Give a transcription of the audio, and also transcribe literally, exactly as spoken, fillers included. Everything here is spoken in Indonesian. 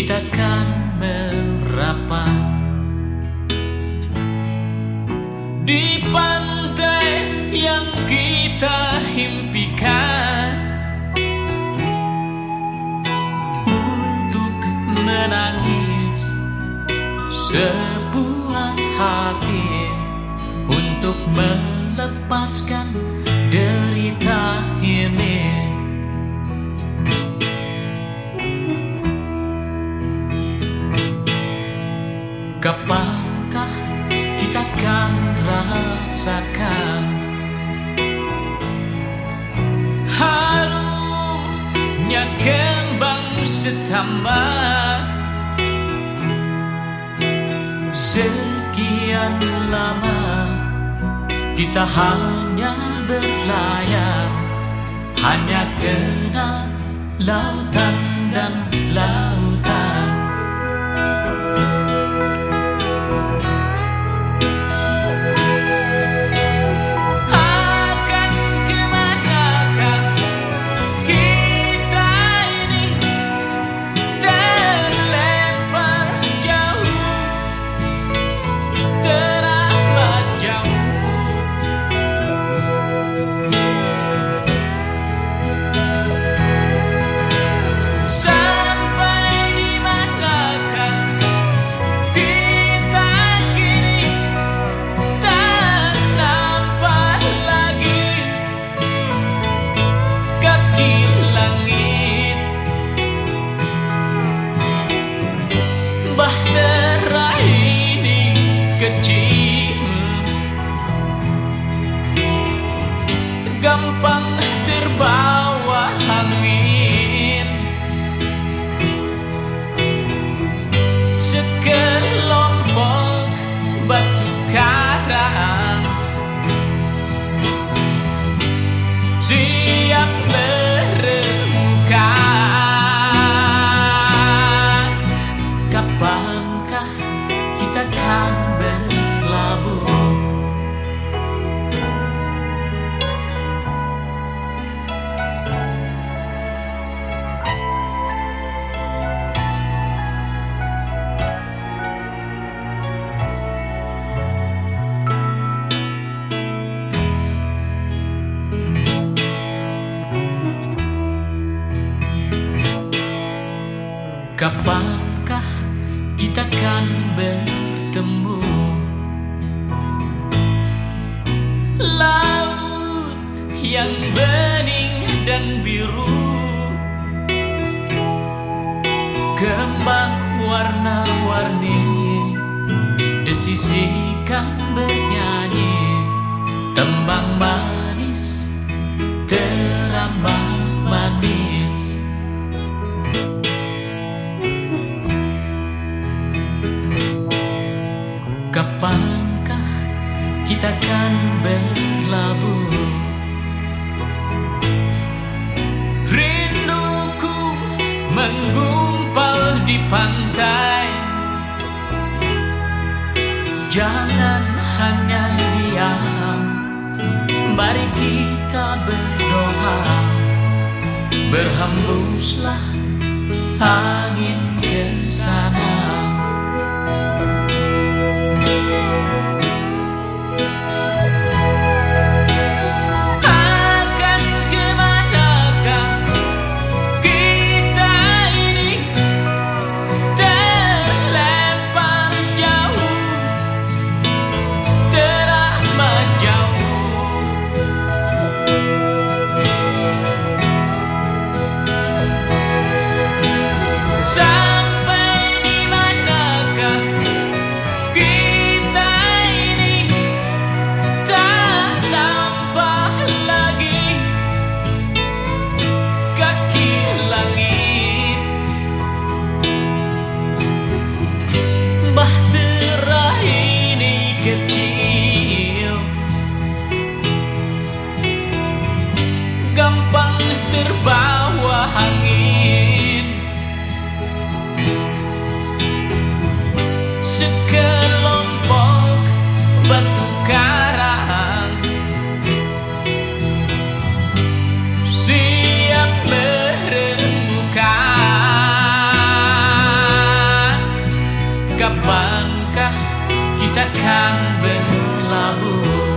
kita kan merapat di pantai yang kita impikan untuk menangis sepuas hati, untuk melepaskan derita ini. Kapankah kita kan rasakan harumnya kembang setaman? Sekian lama kita hanya berlayar, hanya kenal lautan dan lautan. Bahtera ini kecil, gampang terbawa angin. Sekelompok batu karang siap bermuka. Kapankah kita kan berlabuh? Kapankah kita kan bertemu? Laut yang bening dan biru, kembang warna-warni desisikan bernyanyi, tembang manis terambah manis. Kapankah kita kan berlabuh? Rinduku menggumpal di pantai. Jangan hanya diam, mari kita berdoa. Berhembuslah angin ke sana. Bahtera ini kecil, gampang terbawa angin. Sekelompok batu karang siap bermuka. kapankah kita kan berlabuh?